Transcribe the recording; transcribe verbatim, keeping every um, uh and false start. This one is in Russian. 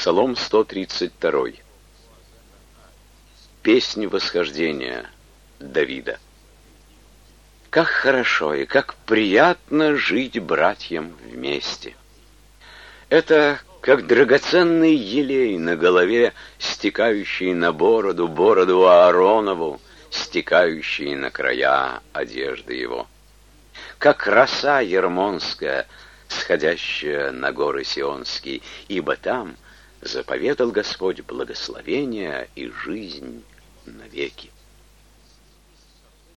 Псалом сто тридцать два. Песнь восхождения Давида. Как хорошо и как приятно жить братьям вместе. Это как драгоценный елей на голове, стекающий на бороду, бороду Ааронову, стекающий на края одежды его. Как роса ермонская, сходящая на горы Сионские, ибо там заповедал Господь благословение и жизнь навеки.